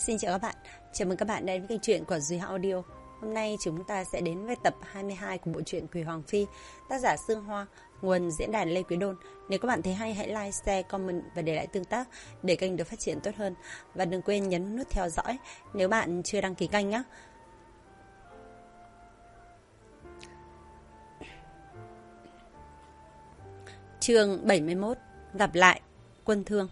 Xin chào các bạn, chào mừng các bạn đến với kênh truyện của Duy Hạo Audio. Hôm nay chúng ta sẽ đến với tập 22 của bộ truyện Quỷ Hoàng Phi, tác giả Sương Hoa, nguồn diễn đàn Lê Quý Đôn. Nếu các bạn thấy hay hãy like, share, comment và để lại tương tác để kênh được phát triển tốt hơn. Và đừng quên nhấn nút theo dõi nếu bạn chưa đăng ký kênh nhé. Chương 71, gặp lại, Quân Thương.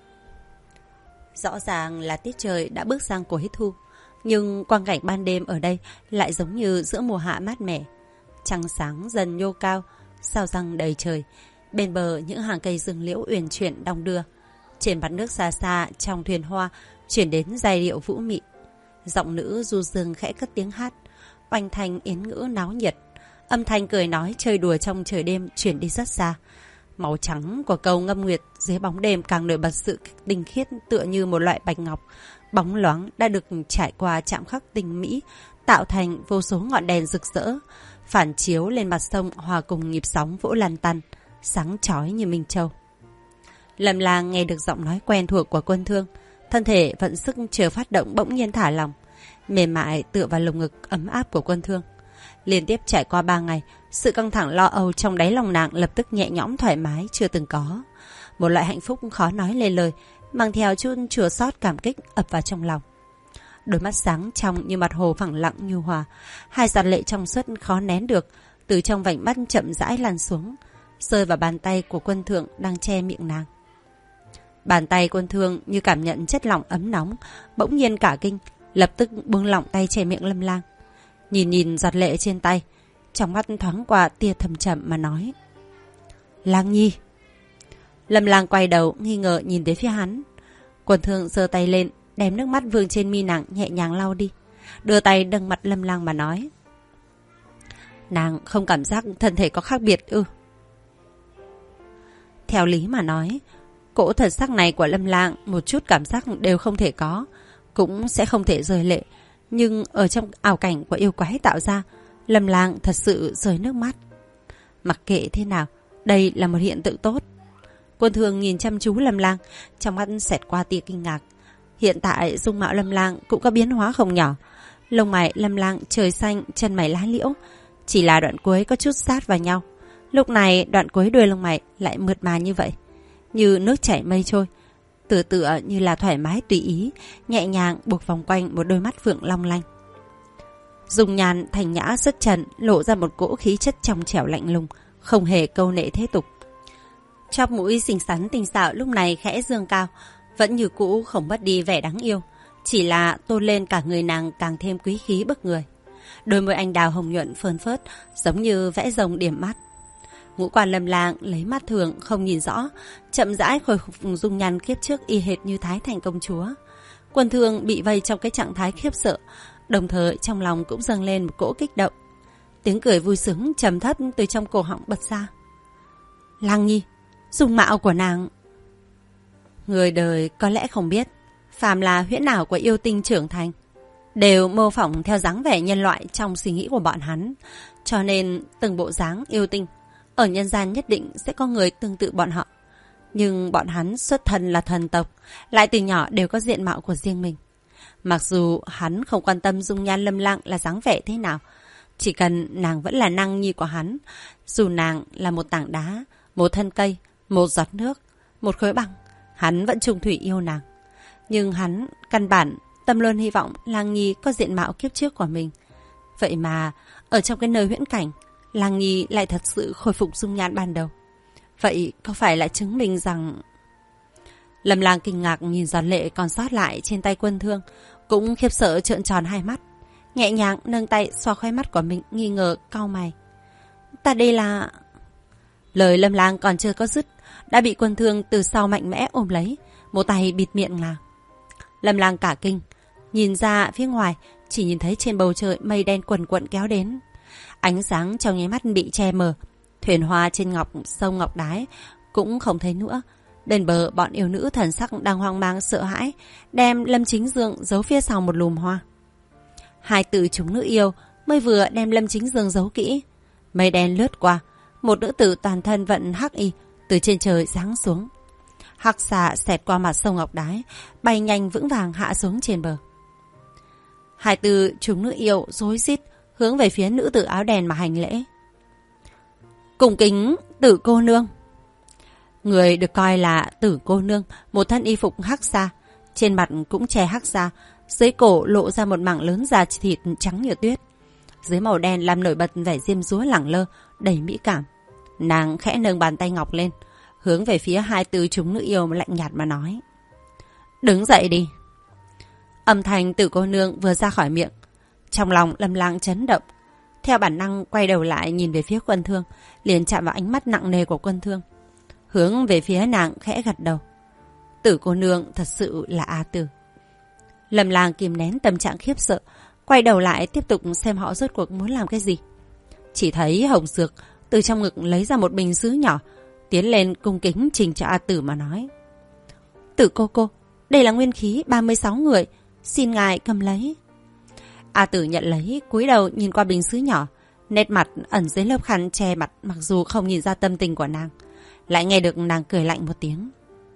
Rõ ràng là tiết trời đã bước sang cuối thu, nhưng quang cảnh ban đêm ở đây lại giống như giữa mùa hạ mát mẻ. Trăng sáng dần nhô cao, sao răng đầy trời. Bên bờ những hàng cây rừng liễu uyển chuyển đong đưa. Trên mặt nước xa xa trong thuyền hoa chuyển đến giai điệu vũ mị. Giọng nữ du dương khẽ cất tiếng hát, oanh thanh yến ngữ náo nhiệt. Âm thanh cười nói chơi đùa trong trời đêm chuyển đi rất xa. Màu trắng của cầu ngâm nguyệt dưới bóng đêm càng nổi bật sự tinh khiết, tựa như một loại bạch ngọc bóng loáng đã được trải qua chạm khắc tinh mỹ, tạo thành vô số ngọn đèn rực rỡ, phản chiếu lên mặt sông hòa cùng nhịp sóng vỗ lăn tăn, sáng chói như minh châu. Lâm Lang nghe được giọng nói quen thuộc của Quân Thương, thân thể vận sức chờ phát động bỗng nhiên thả lỏng, mềm mại tựa vào lồng ngực ấm áp của Quân Thương. Liên tiếp trải qua 3 ngày, sự căng thẳng lo âu trong đáy lòng nàng lập tức nhẹ nhõm thoải mái chưa từng có. Một loại hạnh phúc khó nói lên lời, mang theo chút chua xót cảm kích ập vào trong lòng. Đôi mắt sáng trong như mặt hồ phẳng lặng nhu hòa, hai giọt lệ trong suốt khó nén được, từ trong vành mắt chậm rãi lan xuống, rơi vào bàn tay của Quân Thượng đang che miệng nàng. Bàn tay Quân Thương như cảm nhận chất lỏng ấm nóng, bỗng nhiên cả kinh, lập tức buông lỏng tay che miệng Lâm Lang. Nhìn giọt lệ trên tay, trong mắt thoáng qua tia thầm trầm mà nói: Lang Nhi. Lâm Lang quay đầu nghi ngờ nhìn đến phía hắn. Quân Thương giơ tay lên, đem nước mắt vương trên mi nàng nhẹ nhàng lau đi, đưa tay đâng mặt Lâm Lang mà nói: Nàng không cảm giác thân thể có khác biệt ư? Theo lý mà nói, cỗ thần sắc này của Lâm Lang một chút cảm giác đều không thể có, cũng sẽ không thể rơi lệ. Nhưng ở trong ảo cảnh của yêu quái tạo ra, Lâm Lang thật sự rơi nước mắt. Mặc kệ thế nào, đây là một hiện tượng tốt. Quân Thương nhìn chăm chú Lâm Lang, trong mắt xẹt qua tia kinh ngạc. Hiện tại dung mạo Lâm Lang cũng có biến hóa không nhỏ. Lông mày Lâm Lang trời xanh, chân mày lá liễu, chỉ là đoạn cuối có chút sát vào nhau. Lúc này đoạn cuối đuôi lông mày lại mượt mà như vậy, như nước chảy mây trôi, tựa như là thoải mái tùy ý, nhẹ nhàng buộc vòng quanh một đôi mắt phượng long lanh. Dùng nhàn thành nhã xuất trần, lộ ra một cỗ khí chất trong trẻo lạnh lùng, không hề câu nệ thế tục. Chóp mũi xinh xắn tinh xảo lúc này khẽ dương cao, vẫn như cũ không mất đi vẻ đáng yêu, chỉ là tôn lên cả người nàng càng thêm quý khí bức người. Đôi môi anh đào hồng nhuận phơn phớt, giống như vẽ rồng điểm mắt. Ngũ quan Lâm Lang lấy mắt thường không nhìn rõ, chậm rãi khôi phục dung nhan kiếp trước y hệt như Thái Thành công chúa. Quân Thương bị vây trong cái trạng thái khiếp sợ, đồng thời trong lòng cũng dâng lên một cỗ kích động. Tiếng cười vui sướng trầm thấp từ trong cổ họng bật ra. Lang Nhi, dung mạo của nàng. Người đời có lẽ không biết, phàm là huyễn ảo của yêu tinh trưởng thành đều mô phỏng theo dáng vẻ nhân loại trong suy nghĩ của bọn hắn, cho nên từng bộ dáng yêu tinh ở nhân gian nhất định sẽ có người tương tự bọn họ. Nhưng bọn hắn xuất thân là thần tộc, lại từ nhỏ đều có diện mạo của riêng mình. Mặc dù hắn không quan tâm dung nhan Lâm Lang là dáng vẻ thế nào, chỉ cần nàng vẫn là Năng Nhi của hắn, dù nàng là một tảng đá, một thân cây, một giọt nước, một khối băng, hắn vẫn trung thủy yêu nàng. Nhưng hắn căn bản tâm luôn hy vọng Lang Nhi có diện mạo kiếp trước của mình. Vậy mà ở trong cái nơi huyễn cảnh, Lang Nhi lại thật sự khôi phục dung nhan ban đầu. Vậy có phải là chứng minh rằng... Lâm Lang kinh ngạc nhìn giọt lệ còn sót lại trên tay Quân Thương, cũng khiếp sợ trợn tròn hai mắt, nhẹ nhàng nâng tay xoa khóe mắt của mình, nghi ngờ cau mày. Ta đây là... Lời Lâm Lang còn chưa có dứt, đã bị Quân Thương từ sau mạnh mẽ ôm lấy, một tay bịt miệng nàng. Lâm Lang cả kinh, nhìn ra phía ngoài, chỉ nhìn thấy trên bầu trời mây đen quần quận kéo đến. Ánh sáng trong nháy mắt bị che mờ, thuyền hoa trên sông Ngọc Đái cũng không thấy nữa. Bên bờ bọn yêu nữ thần sắc đang hoang mang sợ hãi, đem Lâm Chính Dương giấu phía sau một lùm hoa. Hai tử chúng nữ yêu mới vừa đem Lâm Chính Dương giấu kỹ. Mây đen lướt qua, một nữ tử toàn thân vận hắc y từ trên trời giáng xuống. hắc xà xẹt qua mặt sông Ngọc Đái, bay nhanh vững vàng hạ xuống trên bờ. 24 chúng nữ yêu rối rít hướng về phía nữ tử áo đen mà hành lễ. Cung kính Tử cô nương. Người được coi là Tử cô nương, một thân y phục hắc xa, trên mặt cũng che hắc xa, dưới cổ lộ ra một mảng lớn da thịt trắng như tuyết. Dưới màu đen làm nổi bật vẻ diêm dúa lẳng lơ, đầy mỹ cảm. Nàng khẽ nâng bàn tay ngọc lên, hướng về phía 24 chúng nữ yêu lạnh nhạt mà nói. Đứng dậy đi. Âm thanh Tử cô nương vừa ra khỏi miệng, trong lòng Lâm Lang chấn động. Theo bản năng quay đầu lại nhìn về phía Quân Thương, liền chạm vào ánh mắt nặng nề của Quân Thương. Hướng về phía nàng khẽ gật đầu. Tử cô nương thật sự là A Tử. Lâm Lang kìm nén tâm trạng khiếp sợ, quay đầu lại tiếp tục xem họ rốt cuộc muốn làm cái gì. Chỉ thấy Hồng Dược từ trong ngực lấy ra một bình sứ nhỏ, tiến lên cung kính trình cho A Tử mà nói. Tử cô, đây là nguyên khí 36 người, xin ngài cầm lấy. A Tử nhận lấy, cúi đầu nhìn qua bình sứ nhỏ, nét mặt ẩn dưới lớp khăn che mặt, mặc dù không nhìn ra tâm tình của nàng, lại nghe được nàng cười lạnh một tiếng.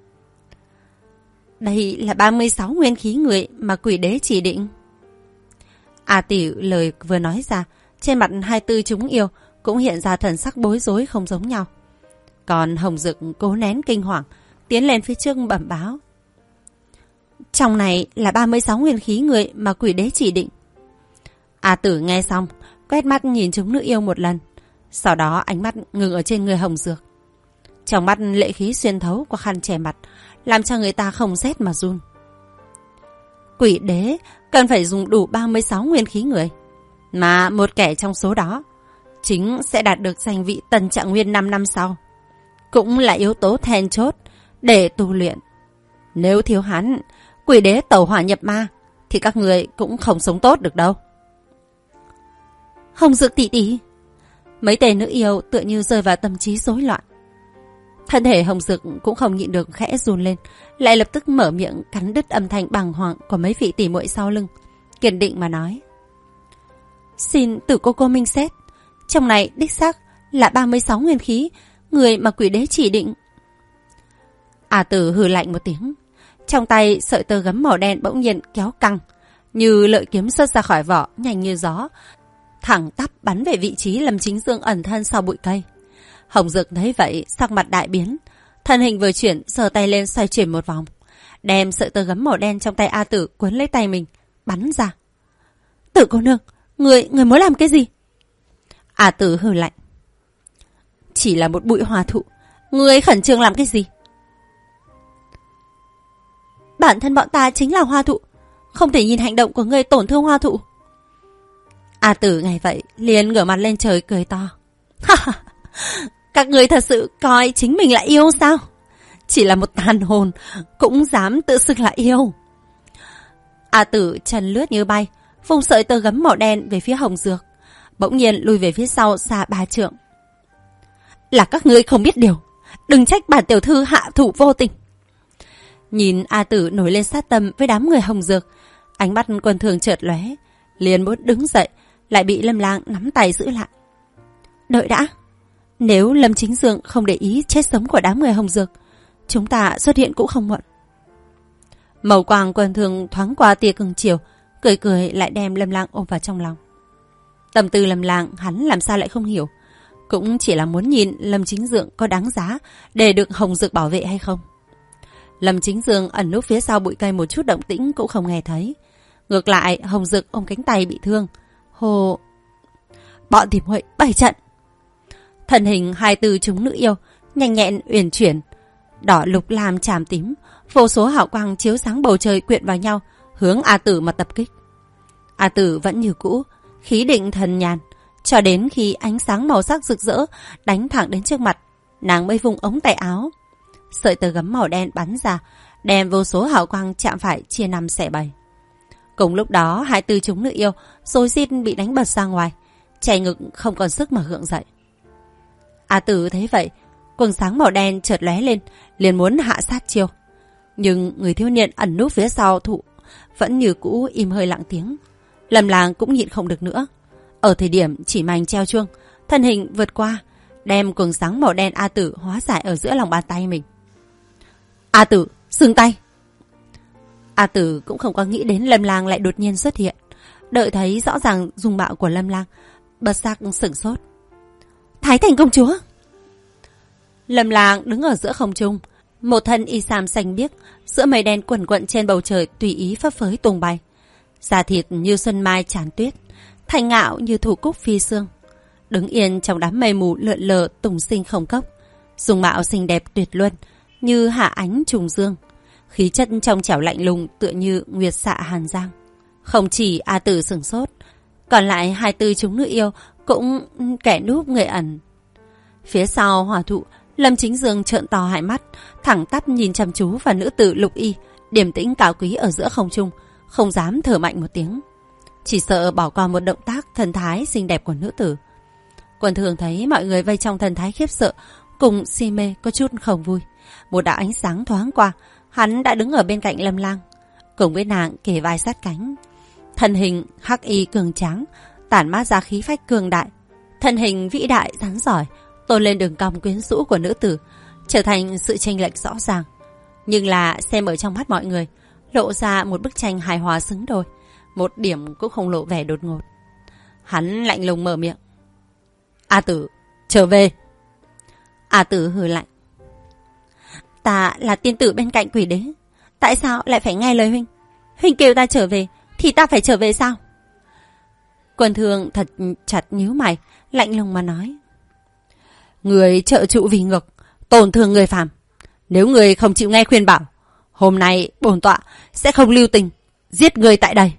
Đây là 36 nguyên khí người mà quỷ đế chỉ định. A Tử lời vừa nói ra, trên mặt 24 chúng yêu cũng hiện ra thần sắc bối rối không giống nhau. Còn Hồng Dực cố nén kinh hoàng, tiến lên phía trước bẩm báo. Trong này là 36 nguyên khí người mà quỷ đế chỉ định. A Tử nghe xong, quét mắt nhìn chúng nữ yêu một lần, sau đó ánh mắt ngừng ở trên người Hồng Dược. Trong mắt lệ khí xuyên thấu qua khăn che mặt, làm cho người ta không rét mà run. Quỷ đế cần phải dùng đủ 36 nguyên khí người, mà một kẻ trong số đó chính sẽ đạt được danh vị Tần Trạng Nguyên 5 năm sau. Cũng là yếu tố then chốt để tu luyện. Nếu thiếu hắn, quỷ đế tẩu hỏa nhập ma, thì các người cũng không sống tốt được đâu. Hồng Dược tỷ tỷ. Mấy tên nữ yêu tựa như rơi vào tâm trí rối loạn. Thân thể Hồng Dược cũng không nhịn được khẽ run lên, lại lập tức mở miệng cắn đứt âm thanh bàng hoàng của mấy vị tỷ muội sau lưng, kiên định mà nói. Xin Tử cô minh xét, trong này đích xác là 36 nguyên khí, người mà quỷ đế chỉ định. A Tử hừ lạnh một tiếng, trong tay sợi tơ gấm màu đen bỗng nhiên kéo căng, như lợi kiếm xuất ra khỏi vỏ, nhanh như gió, thẳng tắp bắn về vị trí Lâm Chính Dương ẩn thân sau bụi cây. Hồng Dực thấy vậy, sắc mặt đại biến, thân hình vừa chuyển, giơ tay lên xoay chuyển một vòng, đem sợi tơ gấm màu đen trong tay A Tử cuốn lấy tay mình, bắn ra. Tử cô nương, người muốn làm cái gì? A Tử hừ lạnh. Chỉ là một bụi hoa thụ, người khẩn trương làm cái gì? Bản thân bọn ta chính là hoa thụ, không thể nhìn hành động của người tổn thương hoa thụ. A Tử nghe vậy liền ngửa mặt lên trời cười to. Các người thật sự coi chính mình là yêu sao? Chỉ là một tàn hồn cũng dám tự xưng là yêu. A Tử chân lướt như bay, vùng sợi tơ gấm màu đen về phía Hồng Dược, bỗng nhiên lùi về phía sau xa 3 trượng. Là các ngươi không biết điều, đừng trách bản tiểu thư hạ thủ vô tình. Nhìn A Tử nổi lên sát tâm với đám người Hồng Dược, ánh mắt Quân Thường chợt lóe, liền muốn đứng dậy, lại bị Lâm Lang nắm tay giữ lại. Đợi đã, nếu Lâm Chính Dương không để ý chết sống của đám người Hồng Dược, chúng ta xuất hiện cũng không muộn. Màu quang Quân Thường thoáng qua tia cưng chiều, cười cười lại đem Lâm Lang ôm vào trong lòng. Tâm tư Lâm Lang hắn làm sao lại không hiểu, cũng chỉ là muốn nhìn Lâm Chính Dương có đáng giá để được Hồng Dược bảo vệ hay không. Lâm Chính Dương ẩn núp phía sau bụi cây, một chút động tĩnh cũng không nghe thấy. Ngược lại Hồng Dược ôm cánh tay bị thương, hô: Bọn tìm huệ 7 trận. Thân hình 24 chúng nữ yêu nhanh nhẹn uyển chuyển, đỏ lục lam chàm tím, vô số hào quang chiếu sáng bầu trời quyện vào nhau, hướng A Tử mà tập kích. A Tử vẫn như cũ, khí định thần nhàn, cho đến khi ánh sáng màu sắc rực rỡ đánh thẳng đến trước mặt, nàng mới vùng ống tay áo, sợi tơ gấm màu đen bắn ra, đem vô số hào quang chạm phải chia 5 xẻ 7. Cùng lúc đó 24 chúng nữ yêu rối rít bị đánh bật ra ngoài, chảy ngực không còn sức mà gượng dậy. A Tử thấy vậy, quầng sáng màu đen chợt lóe lên, liền muốn hạ sát chiêu, nhưng người thiếu niên ẩn núp phía sau thụ vẫn như cũ im hơi lặng tiếng. Lâm Lang cũng nhịn không được nữa, ở thời điểm chỉ mảnh treo chuông, thân hình vượt qua, đem quầng sáng màu đen A Tử hóa giải ở giữa lòng bàn tay mình. A Tử, dừng tay. A Tử cũng không có nghĩ đến Lâm Lang lại đột nhiên xuất hiện. Đợi thấy rõ ràng dung mạo của Lâm Lang, bất giác sửng sốt. Thái Thành công chúa. Lâm Lang đứng ở giữa không trung, một thân y sam xanh biếc, giữa mây đen quần quận trên bầu trời tùy ý phấp phới tung bay. Da thịt như xuân mai tràn tuyết, thanh ngạo như thủ cúc phi sương. Đứng yên trong đám mây mù lượn lờ tùng sinh không cốc, dung mạo xinh đẹp tuyệt luân như hạ ánh trùng dương, khí chất trong trẻo lạnh lùng tựa như nguyệt xạ hàn giang. Không chỉ A Tử sửng sốt, còn lại 24 chúng nữ yêu cũng kẻ núp người ẩn. Phía sau hỏa thụ, Lâm Chính Dương trợn to hai mắt, thẳng tắp nhìn chăm chú vào nữ tử Lục Y, điềm tĩnh cao quý ở giữa không trung, không dám thở mạnh một tiếng, chỉ sợ bỏ qua một động tác thần thái xinh đẹp của nữ tử. Quần Thường thấy mọi người vây trong thần thái khiếp sợ cùng si mê có chút không vui. Một đạo ánh sáng thoáng qua, hắn đã đứng ở bên cạnh Lâm Lang, cùng với nàng kề vai sát cánh. Thân hình hắc y cường tráng, tản mát ra khí phách cường đại. Thân hình vĩ đại rắn giỏi, tôn lên đường cong quyến rũ của nữ tử, trở thành sự chênh lệch rõ ràng. Nhưng là xem ở trong mắt mọi người, lộ ra một bức tranh hài hòa xứng đôi, một điểm cũng không lộ vẻ đột ngột. Hắn lạnh lùng mở miệng. A Tử, trở về. A Tử hừ lạnh. Ta là tiên tử bên cạnh quỷ đế, tại sao lại phải nghe lời huynh? Huynh kêu ta trở về thì ta phải trở về sao? Quần Thường thật chặt nhíu mày, lạnh lùng mà nói. Người trợ trụ vì ngược, tổn thương người phàm. Nếu người không chịu nghe khuyên bảo, hôm nay bổn tọa sẽ không lưu tình, giết người tại đây.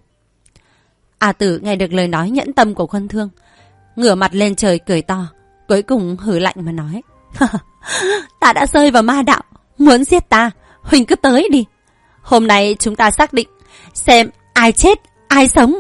A Tử nghe được lời nói nhẫn tâm của Quân Thương, ngửa mặt lên trời cười to, cuối cùng hừ lạnh mà nói. Ta đã rơi vào ma đạo, muốn giết ta, huynh cứ tới đi. Hôm nay chúng ta xác định xem ai chết, ai sống.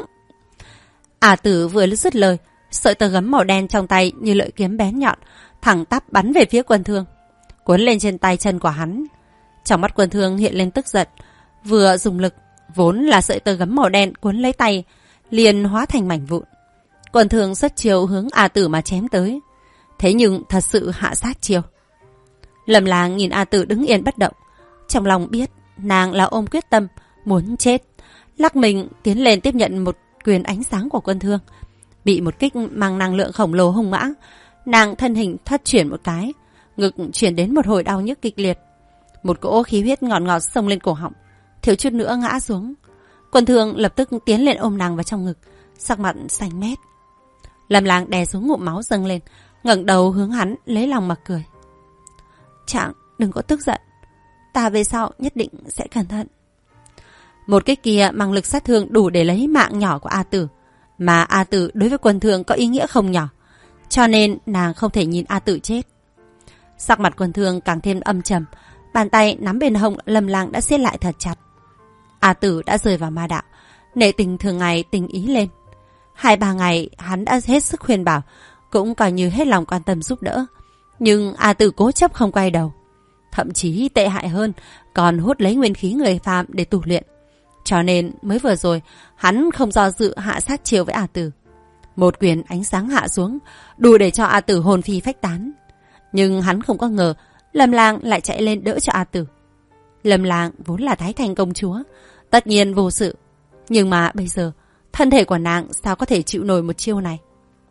A Tử vừa dứt lời, sợi tơ gấm màu đen trong tay như lợi kiếm bén nhọn, thẳng tắp bắn về phía Quân Thương, cuốn lên trên tay chân của hắn. Trong mắt Quân Thương hiện lên tức giận, vừa dùng lực, vốn là sợi tơ gấm màu đen cuốn lấy tay, liền hóa thành mảnh vụn. Quân Thương xuất chiêu hướng A Tử mà chém tới, thế nhưng thật sự hạ sát chiêu. Lâm Lang nhìn A Tử đứng yên bất động, trong lòng biết nàng là ôm quyết tâm muốn chết, lắc mình tiến lên tiếp nhận một quyền ánh sáng của Quân Thương. Bị một kích mang năng lượng khổng lồ hung mãng, nàng thân hình thoát chuyển một cái, ngực chuyển đến một hồi đau nhức kịch liệt. Một cỗ khí huyết ngọt ngọt xông lên cổ họng, thiếu chút nữa ngã xuống. Quân Thương lập tức tiến lên ôm nàng vào trong ngực, sắc mặt xanh mét. Lâm Lang đè xuống ngụm máu dâng lên, ngẩng đầu hướng hắn lấy lòng mà cười. Chàng đừng có tức giận, ta về sau nhất định sẽ cẩn thận. Một cái kia mang lực sát thương đủ để lấy mạng nhỏ của A Tử, mà A Tử đối với Quân Thương có ý nghĩa không nhỏ, cho nên nàng không thể nhìn A Tử chết. Sắc mặt Quân Thương càng thêm âm trầm, bàn tay nắm bên hông Lâm Lang đã siết lại thật chặt. A Tử đã rơi vào ma đạo, nể tình thường ngày tình ý lên. 2-3 ngày hắn đã hết sức khuyên bảo, cũng coi như hết lòng quan tâm giúp đỡ, nhưng A Tử cố chấp không quay đầu, thậm chí tệ hại hơn, còn hút lấy nguyên khí người phàm để tu luyện. Cho nên mới vừa rồi hắn không do dự hạ sát chiêu với A Tử. Một quyền ánh sáng hạ xuống, đủ để cho A Tử hồn phi phách tán. Nhưng hắn không có ngờ Lâm Lang lại chạy lên đỡ cho A Tử. Lâm Lang vốn là Thái Thành công chúa, tất nhiên vô sự, nhưng mà bây giờ thân thể của nàng sao có thể chịu nổi một chiêu này.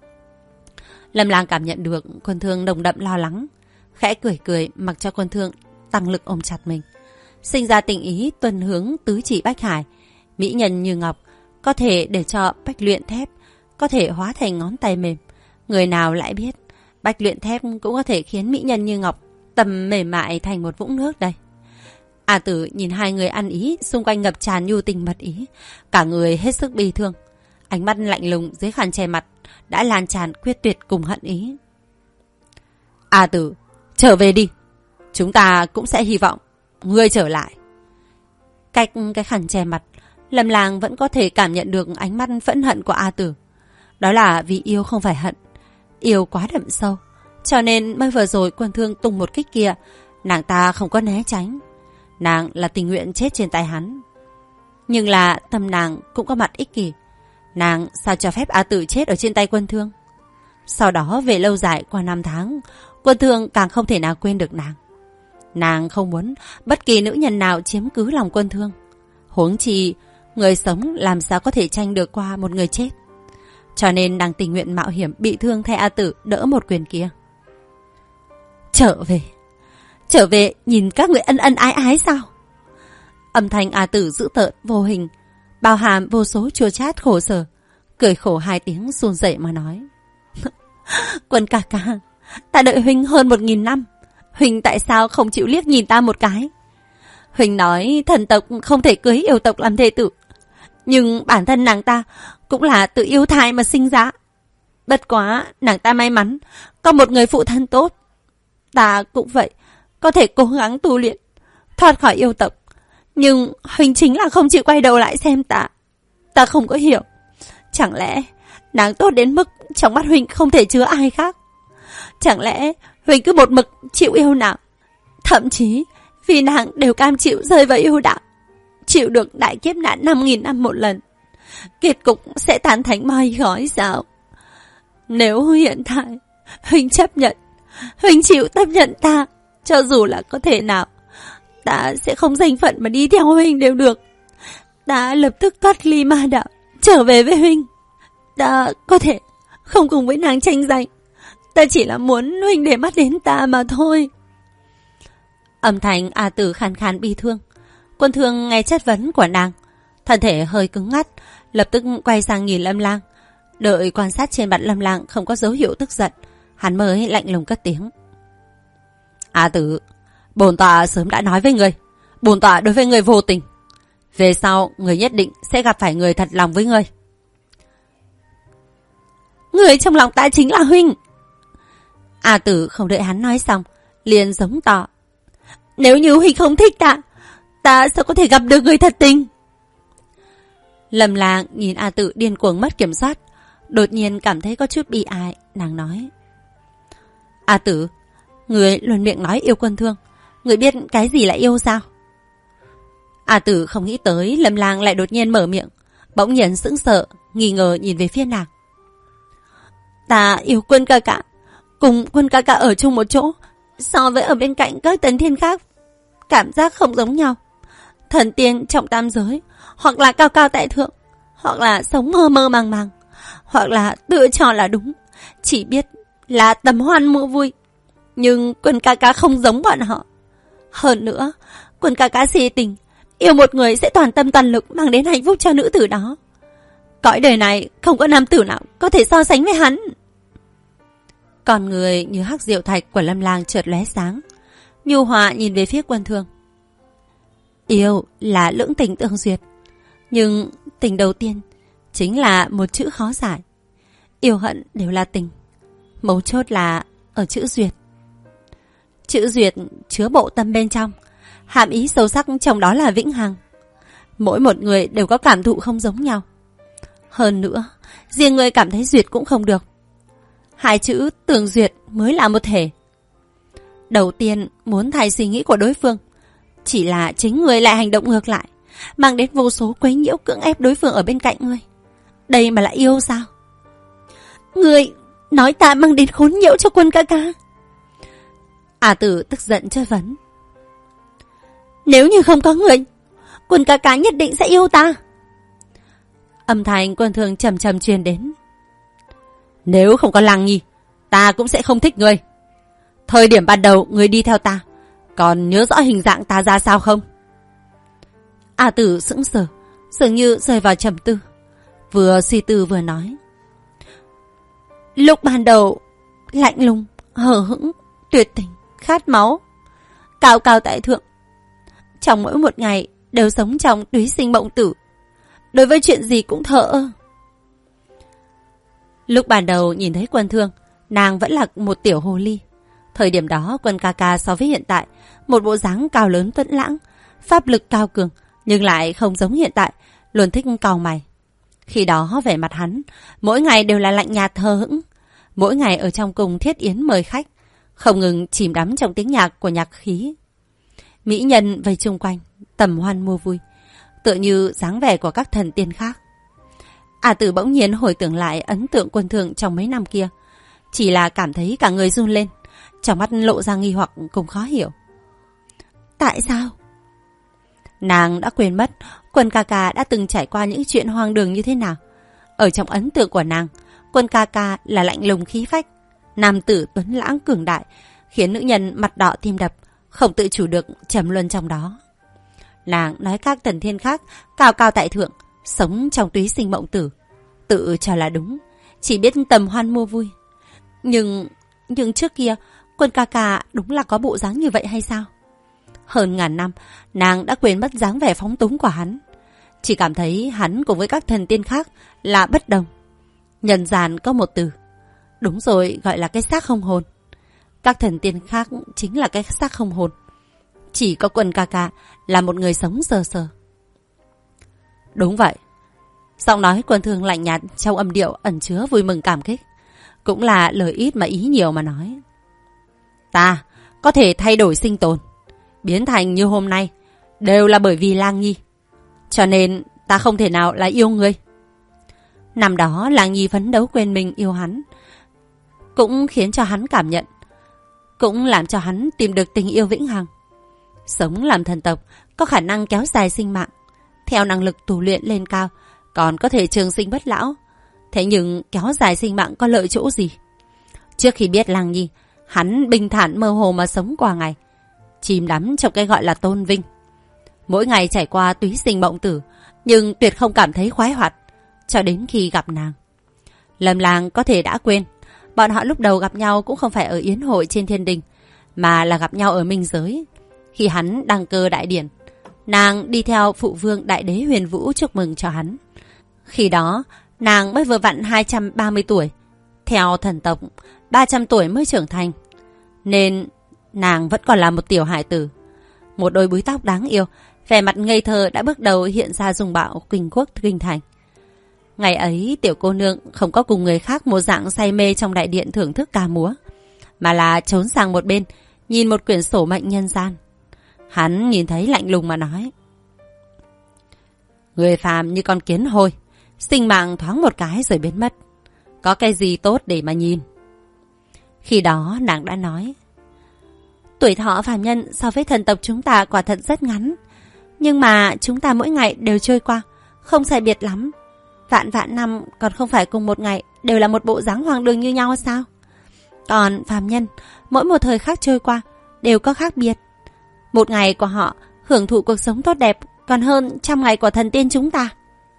Lâm Lang cảm nhận được Quân Thương nồng đậm lo lắng, khẽ cười cười mặc cho Quân Thương tăng lực ôm chặt mình, sinh ra tình ý tuần hướng tứ chỉ bách hải. Mỹ nhân như ngọc, có thể để cho bách luyện thép, có thể hóa thành ngón tay mềm. Người nào lại biết bách luyện thép cũng có thể khiến mỹ nhân như ngọc tầm mềm mại thành một vũng nước đây. A Tử nhìn hai người ăn ý, xung quanh ngập tràn nhu tình mật ý, cả người hết sức bi thương. Ánh mắt lạnh lùng dưới khăn che mặt đã lan tràn quyết tuyệt cùng hận ý. A Tử, trở về đi, chúng ta cũng sẽ hy vọng ngươi trở lại. Cách cái khăn che mặt, Lâm Lang vẫn có thể cảm nhận được ánh mắt phẫn hận của A Tử. Đó là vì yêu không phải hận, yêu quá đậm sâu, cho nên mới vừa rồi Quân Thương tung một kích kia, nàng ta không có né tránh. Nàng là tình nguyện chết trên tay hắn. Nhưng là tâm nàng cũng có mặt ích kỷ. Nàng sao cho phép A Tử chết ở trên tay Quân Thương? Sau đó về lâu dài qua 5 tháng, Quân Thương càng không thể nào quên được nàng. Nàng không muốn bất kỳ nữ nhân nào chiếm cứ lòng Quân Thương. Huống chi, người sống làm sao có thể tranh được qua một người chết. Cho nên nàng tình nguyện mạo hiểm bị thương thay A Tử đỡ một quyền kia. Trở về nhìn các người ân ân ái ái sao? Âm thanh A Tử dữ tợn vô hình, bao hàm vô số chua chát khổ sở, cười khổ 2 tiếng run rẩy mà nói. Quân ca ca, ta đợi huynh hơn 1000 năm, huynh tại sao không chịu liếc nhìn ta một cái? Huynh nói thần tộc không thể cưới yêu tộc làm thê tử, nhưng bản thân nàng ta cũng là tự yêu thai mà sinh ra. Bất quá nàng ta may mắn có một người phụ thân tốt. Ta cũng vậy, có thể cố gắng tu luyện, thoát khỏi yêu tộc. Nhưng huynh chính là không chịu quay đầu lại xem ta. Ta không có hiểu, chẳng lẽ nàng tốt đến mức trong mắt huynh không thể chứa ai khác? Chẳng lẽ huynh cứ một mực chịu yêu nàng, thậm chí vì nàng đều cam chịu rơi vào yêu đạo, chịu được đại kiếp nạn 5000 năm một lần, kết cục sẽ tan thành mây khói sao? Nếu hiện tại huynh chấp nhận, huynh chịu chấp nhận ta, cho dù là có thể nào, ta sẽ không danh phận mà đi theo huynh đều được. Ta lập tức thoát ly ma đạo, trở về với huynh. Ta có thể không cùng với nàng tranh giành, ta chỉ là muốn huynh để mắt đến ta mà thôi. Âm thanh A Tử khàn khàn bi thương. Quân Thương nghe chất vấn của nàng, thân thể hơi cứng ngắt, lập tức quay sang nhìn Lâm Lang. Đợi quan sát trên mặt Lâm Lang không có dấu hiệu tức giận, hắn mới lạnh lùng cất tiếng. A Tử, bổn tọa sớm đã nói với người, bổn tọa đối với người vô tình. Về sau, người nhất định sẽ gặp phải người thật lòng với người. Người trong lòng ta chính là huynh. A Tử không đợi hắn nói xong, liền giống to. Nếu như huynh không thích ta sao có thể gặp được người thật tình? Lâm Lang nhìn A Tử điên cuồng mất kiểm soát, đột nhiên cảm thấy có chút bi ai, nàng nói. A Tử, người luôn miệng nói yêu Quân Thương, người biết cái gì là yêu sao? A Tử không nghĩ tới Lâm Lang lại đột nhiên mở miệng, bỗng nhiên sững sờ, nghi ngờ nhìn về phía nàng. Ta yêu Quân ca ca, cùng Quân ca ca ở chung một chỗ, so với ở bên cạnh các tấn thiên khác, cảm giác không giống nhau. Thần tiên trọng tam giới, hoặc là cao cao tại thượng, hoặc là sống mơ mơ màng màng, hoặc là tự cho là đúng, chỉ biết là tầm hoan mua vui. Nhưng Quân ca ca không giống bọn họ. Hơn nữa, Quân ca ca si tình, yêu một người sẽ toàn tâm toàn lực mang đến hạnh phúc cho nữ tử đó. Cõi đời này không có nam tử nào có thể so sánh với hắn. Con người như hắc diệu thạch của Lâm Lang chợt lóe sáng, nhu hòa nhìn về phía Quân Thương. Yêu là lưỡng tình tương duyệt, nhưng tình đầu tiên chính là một chữ khó giải. Yêu hận đều là tình, mấu chốt là ở chữ duyệt. Chữ duyệt chứa bộ tâm bên trong, hàm ý sâu sắc trong đó là vĩnh hằng. Mỗi một người đều có cảm thụ không giống nhau. Hơn nữa, riêng người cảm thấy duyệt cũng không được. 2 chữ tưởng duyệt mới là một thể. Đầu tiên muốn thay suy nghĩ của đối phương, chỉ là chính người lại hành động ngược lại, mang đến vô số quấy nhiễu cưỡng ép đối phương ở bên cạnh ngươi. Đây mà là yêu sao? Ngươi nói ta mang đến khốn nhiễu cho Quân ca ca. A Tử tức giận chất vấn. Nếu như không có người, Quân ca ca nhất định sẽ yêu ta. Âm thanh Quân Thương trầm trầm truyền đến. Nếu không có Lăng Nhi, ta cũng sẽ không thích ngươi. Thời điểm ban đầu ngươi đi theo ta, còn nhớ rõ hình dạng ta ra sao không? A Tử sững sờ, dường như rơi vào trầm tư, vừa suy tư vừa nói. Lúc ban đầu lạnh lùng, hờ hững, tuyệt tình, khát máu, cao cao tại thượng, trong mỗi một ngày đều sống trong túy sinh mộng tử, đối với chuyện gì cũng thờ ơ. Lúc ban đầu nhìn thấy Quân Thương, nàng vẫn là một tiểu hồ ly. Thời điểm đó Quân ca ca so với hiện tại, một bộ dáng cao lớn tuấn lãng, pháp lực cao cường, nhưng lại không giống hiện tại, luôn thích cau mày. Khi đó vẻ mặt hắn, mỗi ngày đều là lạnh nhạt hờ hững, mỗi ngày ở trong cung thiết yến mời khách, không ngừng chìm đắm trong tiếng nhạc của nhạc khí. Mỹ nhân vây chung quanh, tầm hoan mua vui, tựa như dáng vẻ của các thần tiên khác. A Tử bỗng nhiên hồi tưởng lại ấn tượng Quân Thương trong mấy năm kia, chỉ là cảm thấy cả người run lên, trong mắt lộ ra nghi hoặc cùng khó hiểu. tại sao? Nàng đã quên mất Quân ca ca đã từng trải qua những chuyện hoang đường như thế nào. Ở trong ấn tượng của nàng, Quân ca ca là lạnh lùng khí phách, nam tử tuấn lãng cường đại, khiến nữ nhân mặt đỏ tim đập, không tự chủ được trầm luân trong đó. Nàng nói các thần thiên khác cao cao tại thượng, sống trong túy sinh mộng tử, tự cho là đúng, chỉ biết tầm hoan mua vui. Nhưng trước kia Quân ca ca đúng là có bộ dáng như vậy hay sao? Hơn ngàn năm, nàng đã quên mất dáng vẻ phóng túng của hắn, chỉ cảm thấy hắn cùng với các thần tiên khác là bất đồng. Nhân gian có một từ, đúng rồi, gọi là cái xác không hồn. Các thần tiên khác chính là cái xác không hồn, chỉ có Quân ca ca là một người sống sờ sờ. Đúng vậy. Giọng nói Quân Thương lạnh nhạt trong âm điệu ẩn chứa vui mừng cảm kích, cũng là lời ít mà ý nhiều mà nói. Ta có thể thay đổi sinh tồn, biến thành như hôm nay, đều là bởi vì Lang Nhi. Cho nên ta không thể nào là yêu ngươi. Năm đó Lang Nhi phấn đấu quên mình yêu hắn, cũng khiến cho hắn cảm nhận, cũng làm cho hắn tìm được tình yêu vĩnh hằng. Sống làm thần tộc có khả năng kéo dài sinh mạng, theo năng lực tu luyện lên cao, còn có thể trường sinh bất lão. Thế nhưng kéo dài sinh mạng có lợi chỗ gì? Trước khi biết Lang Nhi, hắn bình thản mơ hồ mà sống qua ngày, chìm đắm trong cái gọi là tôn vinh. Mỗi ngày trải qua túy sinh mộng tử, nhưng tuyệt không cảm thấy khoái hoạt, cho đến khi gặp nàng. Lâm Lang có thể đã quên, bọn họ lúc đầu gặp nhau cũng không phải ở yến hội trên thiên đình, mà là gặp nhau ở minh giới. Khi hắn đăng cơ đại điển, nàng đi theo phụ vương đại đế Huyền Vũ chúc mừng cho hắn. Khi đó, nàng mới vừa vặn 230 tuổi. Theo thần tộc, 300 tuổi mới trưởng thành, nên nàng vẫn còn là một tiểu hài tử. Một đôi búi tóc đáng yêu, vẻ mặt ngây thơ đã bước đầu hiện ra dung mạo kinh quốc kinh thành. Ngày ấy, tiểu cô nương không có cùng người khác một dạng say mê trong đại điện thưởng thức ca múa, mà là trốn sang một bên, nhìn một quyển sổ mệnh nhân gian. Hắn nhìn thấy lạnh lùng mà nói: người phàm như con kiến hôi, sinh mạng thoáng một cái rồi biến mất, có cái gì tốt để mà nhìn. Khi đó nàng đã nói: tuổi thọ phàm nhân so với thần tộc chúng ta quả thật rất ngắn, nhưng mà chúng ta mỗi ngày đều trôi qua không sai biệt lắm. Vạn vạn năm còn không phải cùng một ngày đều là một bộ dáng hoang đường như nhau sao? Còn phàm nhân, mỗi một thời khắc trôi qua đều có khác biệt. Một ngày của họ hưởng thụ cuộc sống tốt đẹp còn hơn 100 ngày của thần tiên chúng ta.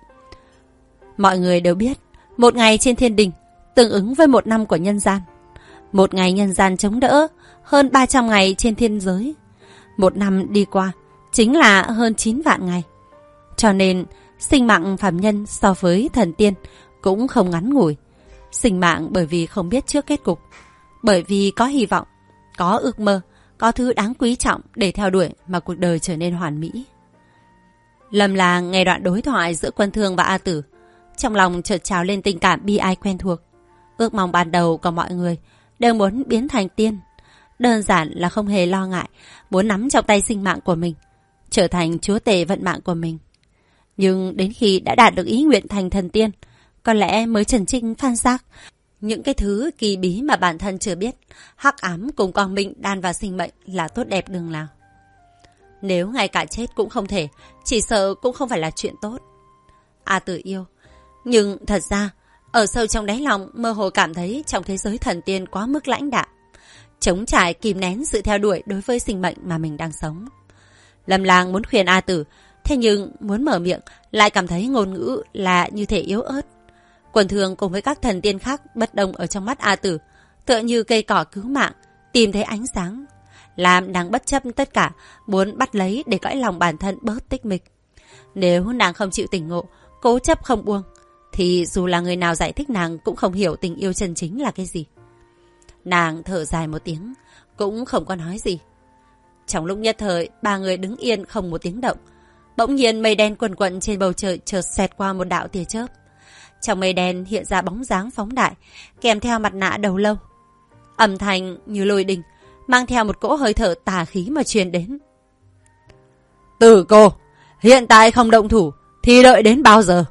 Mọi người đều biết, một ngày trên thiên đình tương ứng với một năm của nhân gian. Một ngày nhân gian chống đỡ hơn 300 ngày trên thiên giới. Một năm đi qua chính là hơn 9 vạn ngày. Cho nên sinh mạng phàm nhân so với thần tiên cũng không ngắn ngủi. Sinh mạng bởi vì không biết trước kết cục, bởi vì có hy vọng, có ước mơ, có thứ đáng quý trọng để theo đuổi mà cuộc đời trở nên hoàn mỹ. Lâm Lang nghe đoạn đối thoại giữa Quân Thương và A Tử, trong lòng chợt trào lên tình cảm bi ai quen thuộc. Ước mong ban đầu của mọi người đều muốn biến thành tiên, đơn giản là không hề lo ngại, muốn nắm trong tay sinh mạng của mình, trở thành chúa tể vận mạng của mình. Nhưng đến khi đã đạt được ý nguyện thành thần tiên, có lẽ mới chân chính phan giác những cái thứ kỳ bí mà bản thân chưa biết. Hắc ám cùng quang minh đan vào sinh mệnh là tốt đẹp đường nào. Nếu ngay cả chết cũng không thể, chỉ sợ cũng không phải là chuyện tốt. A Tử yêu, nhưng thật ra ở sâu trong đáy lòng mơ hồ cảm thấy trong thế giới thần tiên quá mức lãnh đạm, chống trải kìm nén sự theo đuổi đối với sinh mệnh mà mình đang sống. Lâm Lang muốn khuyên A Tử, thế nhưng muốn mở miệng lại cảm thấy ngôn ngữ là như thể yếu ớt. Quân Thương cùng với các thần tiên khác bất đồng ở trong mắt A Tử, tựa như cây cỏ cứu mạng tìm thấy ánh sáng, làm nàng bất chấp tất cả, muốn bắt lấy để cõi lòng bản thân bớt tích mịch. Nếu nàng không chịu tỉnh ngộ, cố chấp không buông, thì dù là người nào giải thích nàng cũng không hiểu tình yêu chân chính là cái gì. Nàng thở dài một tiếng, cũng không có nói gì. Trong lúc nhất thời, ba người đứng yên không một tiếng động. Bỗng nhiên mây đen quần quận trên bầu trời chợt xẹt qua một đạo tia chớp. Trong mây đen hiện ra bóng dáng phóng đại, kèm theo mặt nạ đầu lâu. Âm thanh như lôi đình, mang theo một cỗ hơi thở tà khí mà truyền đến. Tử cô, hiện tại không động thủ thì đợi đến bao giờ?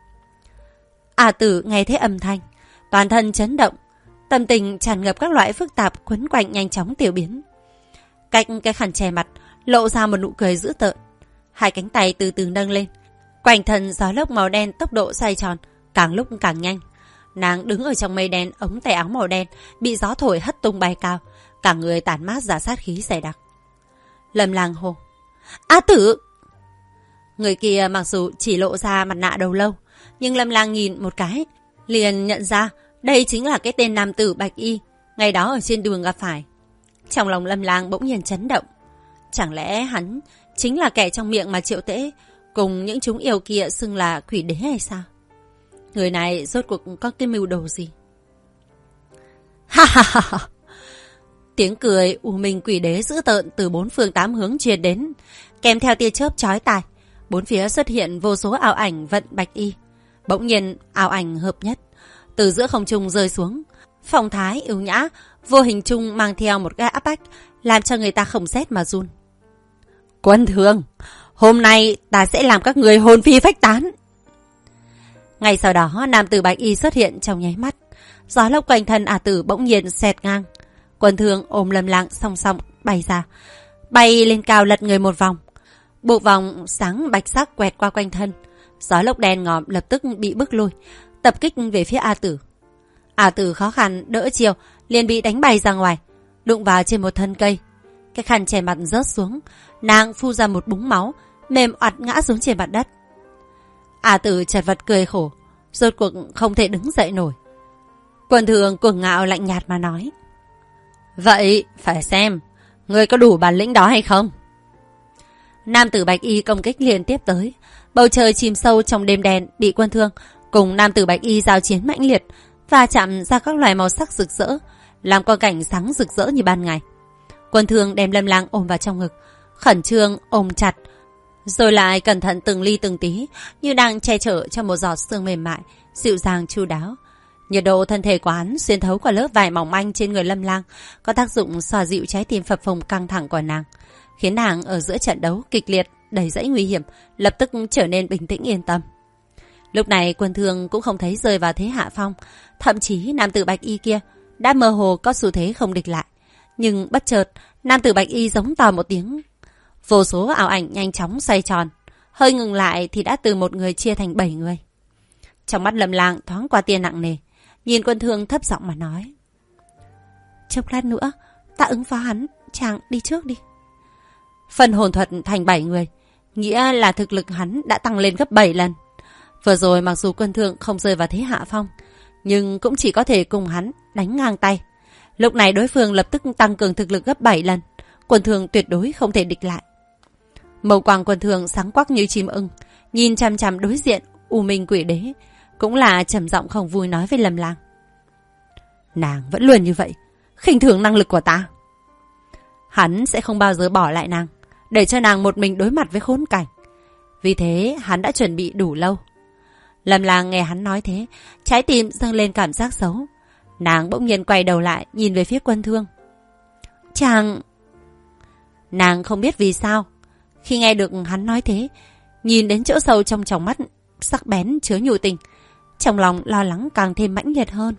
A Tử nghe thấy âm thanh, toàn thân chấn động, tâm tình tràn ngập các loại phức tạp quấn quanh nhanh chóng tiêu biến. Cách cái khăn che mặt lộ ra một nụ cười dữ tợn. Hai cánh tay từ từ nâng lên. Quanh thân gió lốc màu đen tốc độ xoay tròn, càng lúc càng nhanh. Nàng đứng ở trong mây đen, ống tay áo màu đen bị gió thổi hất tung bay cao, cả người tản mát ra sát khí dày đặc. Lâm Lang hô: "Á Tử!" Người kia mặc dù chỉ lộ ra mặt nạ đầu lâu, nhưng Lâm Lang nhìn một cái liền nhận ra đây chính là cái tên nam tử bạch y ngày đó ở trên đường gặp phải. Trong lòng Lâm Lang bỗng nhiên chấn động. Chẳng lẽ hắn chính là kẻ trong miệng mà Triệu Tễ cùng những chúng yêu kia xưng là quỷ đế hay sao? Người này rốt cuộc có cái mưu đồ gì? Ha ha ha ha! Tiếng cười u minh quỷ đế dữ tợn từ bốn phương tám hướng truyền đến, kèm theo tia chớp chói tai. Bốn phía xuất hiện vô số ảo ảnh vận bạch y. Bỗng nhiên ảo ảnh hợp nhất, từ giữa không trung rơi xuống. Phong thái yếu nhã, vô hình trung mang theo một cái áp bách, làm cho người ta không rét mà run. Quân Thương, hôm nay ta sẽ làm các người hồn phi phách tán. Ngay sau đó, nam tử bạch y xuất hiện trong nháy mắt. Gió lốc quanh thân Á Tử bỗng nhiên xẹt ngang. Quân Thương ôm Lâm Lang song song bay ra, bay lên cao lật người một vòng. Bộ vòng sáng bạch sắc quẹt qua quanh thân. Gió lốc đen ngòm lập tức bị bức lui, tập kích về phía Á Tử. Á Tử khó khăn đỡ chiều, liền bị đánh bay ra ngoài, đụng vào trên một thân cây. Cái khăn che mặt rớt xuống, nàng phu ra một búng máu, mềm oặt ngã xuống trên mặt đất. Á Tử chật vật cười khổ, rốt cuộc không thể đứng dậy nổi. Quân Thương cuồng ngạo lạnh nhạt mà nói: "Vậy phải xem người có đủ bản lĩnh đó hay không?" Nam tử bạch y công kích liên tiếp tới. Bầu trời chìm sâu trong đêm đen bị Quân Thương cùng nam tử bạch y giao chiến mãnh liệt, và chạm ra các loài màu sắc rực rỡ, làm quang cảnh sáng rực rỡ như ban ngày. Quân Thương đem Lâm Lang ôm vào trong ngực, khẩn trương ôm chặt, rồi lại cẩn thận từng ly từng tí, như đang che chở cho một giọt sương mềm mại, dịu dàng chu đáo. Nhiệt độ thân thể của hắn xuyên thấu qua lớp vải mỏng manh trên người Lâm Lang, có tác dụng xoa dịu trái tim phập phồng căng thẳng của nàng, khiến nàng ở giữa trận đấu kịch liệt đầy dẫy nguy hiểm lập tức trở nên bình tĩnh yên tâm. Lúc này Quân Thương cũng không thấy rơi vào thế hạ phong, thậm chí nam tử bạch y kia đã mơ hồ có xu thế không địch lại. Nhưng bất chợt, nam tử bạch y giống to một tiếng, vô số ảo ảnh nhanh chóng xoay tròn, hơi ngừng lại thì đã từ một người chia thành 7 người. Trong mắt Lâm Lang thoáng qua tia nặng nề, nhìn Quân Thương thấp giọng mà nói: "Chốc lát nữa ta ứng phó hắn, chàng đi trước đi." Phần hồn thuật thành 7 người, nghĩa là thực lực hắn đã tăng lên gấp 7 lần. Vừa rồi mặc dù Quân Thương không rơi vào thế hạ phong, nhưng cũng chỉ có thể cùng hắn đánh ngang tay. Lúc này đối phương lập tức tăng cường thực lực gấp 7 lần, Quân Thương tuyệt đối không thể địch lại. Màu quang Quân Thương sáng quắc như chim ưng, nhìn chằm chằm đối diện u minh quỷ đế, cũng là trầm giọng không vui nói với Lâm Lang: "Nàng vẫn luôn như vậy, khinh thường năng lực của ta." Hắn sẽ không bao giờ bỏ lại nàng, để cho nàng một mình đối mặt với khốn cảnh. Vì thế hắn đã chuẩn bị đủ lâu. Lâm Lang nghe hắn nói thế, trái tim dâng lên cảm giác xấu. Nàng bỗng nhiên quay đầu lại nhìn về phía Quân Thương. "Chàng..." Nàng không biết vì sao, khi nghe được hắn nói thế, nhìn đến chỗ sâu trong tròng mắt sắc bén chứa nhu tình, trong lòng lo lắng càng thêm mãnh liệt hơn.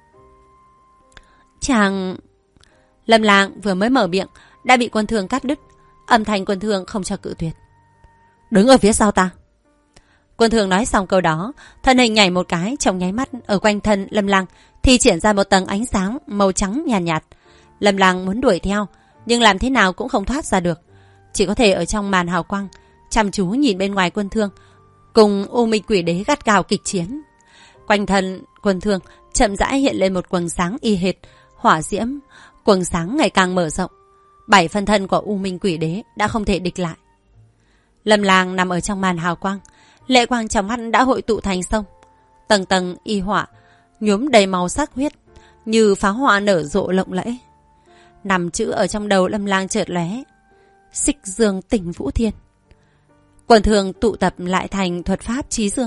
"Chàng..." Lâm Lang vừa mới mở miệng đã bị Quân Thương cắt đứt, âm thanh Quân Thương không cho cự tuyệt. "Đứng ở phía sau ta." Quân Thương nói xong câu đó, thân hình nhảy một cái, trong nháy mắt ở quanh thân Lâm Lang thì triển ra một tầng ánh sáng màu trắng nhàn nhạt. Lâm Lang muốn đuổi theo, nhưng làm thế nào cũng không thoát ra được, chỉ có thể ở trong màn hào quang chăm chú nhìn bên ngoài Quân Thương cùng u minh quỷ đế gắt gao kịch chiến. Quanh thân Quân Thương chậm rãi hiện lên một quầng sáng y hệt hỏa diễm, quầng sáng ngày càng mở rộng. 7 phân thân của u minh quỷ đế đã không thể địch lại. Lâm Lang nằm ở trong màn hào quang, lệ quang trong mắt đã hội tụ thành sông, tầng tầng y hỏa nhuốm đầy màu sắc huyết, như pháo hoa nở rộ lộng lẫy. 5 chữ ở trong đầu Lâm Lang chợt lóe: Xích Dương Tình Vũ Thiên. Quần thường tụ tập lại thành thuật pháp Chí Dương.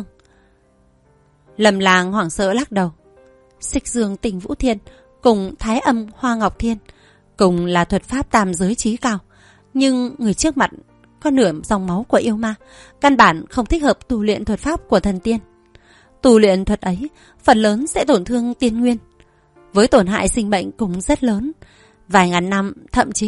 Lâm Lang hoảng sợ lắc đầu. Xích Dương Tình Vũ Thiên cùng Thái Âm Hoa Ngọc Thiên cùng là thuật pháp tam giới chí cao, nhưng người trước mặt có nửa dòng máu của yêu ma, căn bản không thích hợp tu luyện thuật pháp của thần tiên. Tu luyện thuật ấy phần lớn sẽ tổn thương tiên nguyên, với tổn hại sinh mệnh cũng rất lớn. Vài ngàn năm, thậm chí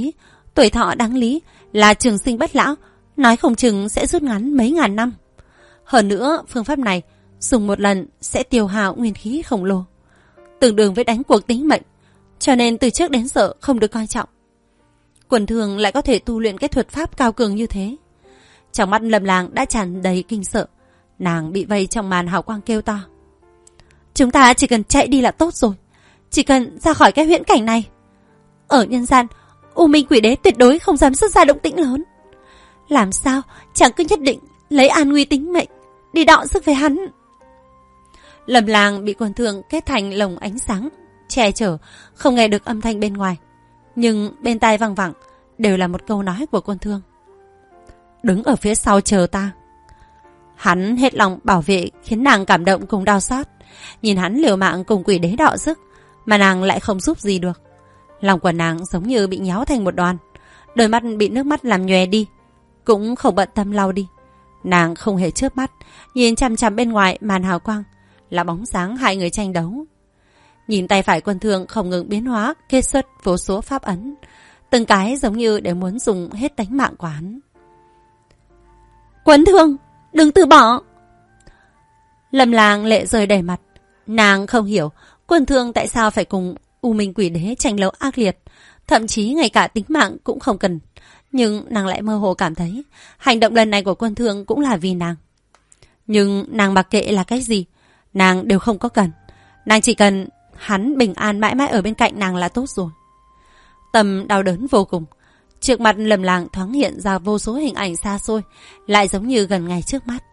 Tuổi thọ đáng lý là trường sinh bất lão, nói không chừng sẽ rút ngắn mấy ngàn năm. Hơn nữa, phương pháp này dùng một lần sẽ tiêu hao nguyên khí khổng lồ, tương đương với đánh cuộc tính mệnh, cho nên từ trước đến giờ không được coi trọng. Quần Thường lại có thể tu luyện cái thuật pháp cao cường như thế. Trong mắt Lâm Lang đã tràn đầy kinh sợ, nàng bị vây trong màn hào quang kêu to. Chúng ta chỉ cần chạy đi là tốt rồi, chỉ cần ra khỏi cái huyễn cảnh này. Ở nhân gian, U Minh Quỷ Đế tuyệt đối không dám xuất ra động tĩnh lớn. Làm sao chẳng cứ nhất định lấy an nguy tính mệnh đi đọ sức với hắn. Lâm Lang bị Quần Thường kết thành lồng ánh sáng che chở, không nghe được âm thanh bên ngoài, nhưng bên tai văng vẳng đều là một câu nói của Quần Thường. Đứng ở phía sau chờ ta. Hắn hết lòng bảo vệ khiến nàng cảm động cùng đau xót. Nhìn hắn liều mạng cùng quỷ đế đọ sức mà nàng lại không giúp gì được. Lòng của nàng giống như bị nhéo thành một đoàn, đôi mắt bị nước mắt làm nhòe đi, cũng không bận tâm lau đi. Nàng không hề chớp mắt, nhìn chằm chằm bên ngoài màn hào quang là bóng dáng hai người tranh đấu. Nhìn tay phải Quần Thường không ngừng biến hóa, kết xuất vô số pháp ấn, từng cái giống như để muốn dùng hết tánh mạng của hắn. Quần Thường, đừng từ bỏ! Lâm Lang lệ rơi đầy mặt. Nàng không hiểu Quần Thường tại sao phải cùng U Minh Quỷ Đế tranh đấu ác liệt, thậm chí ngay cả tính mạng cũng không cần. Nhưng nàng lại mơ hồ cảm thấy hành động lần này của Quần Thường cũng là vì nàng. Nhưng nàng mặc kệ là cái gì, nàng đều không có cần. Nàng chỉ cần hắn bình an mãi mãi ở bên cạnh nàng là tốt rồi. Tâm đau đớn vô cùng. Trước mặt Lâm Lang thoáng hiện ra vô số hình ảnh xa xôi, lại giống như gần ngay trước mắt.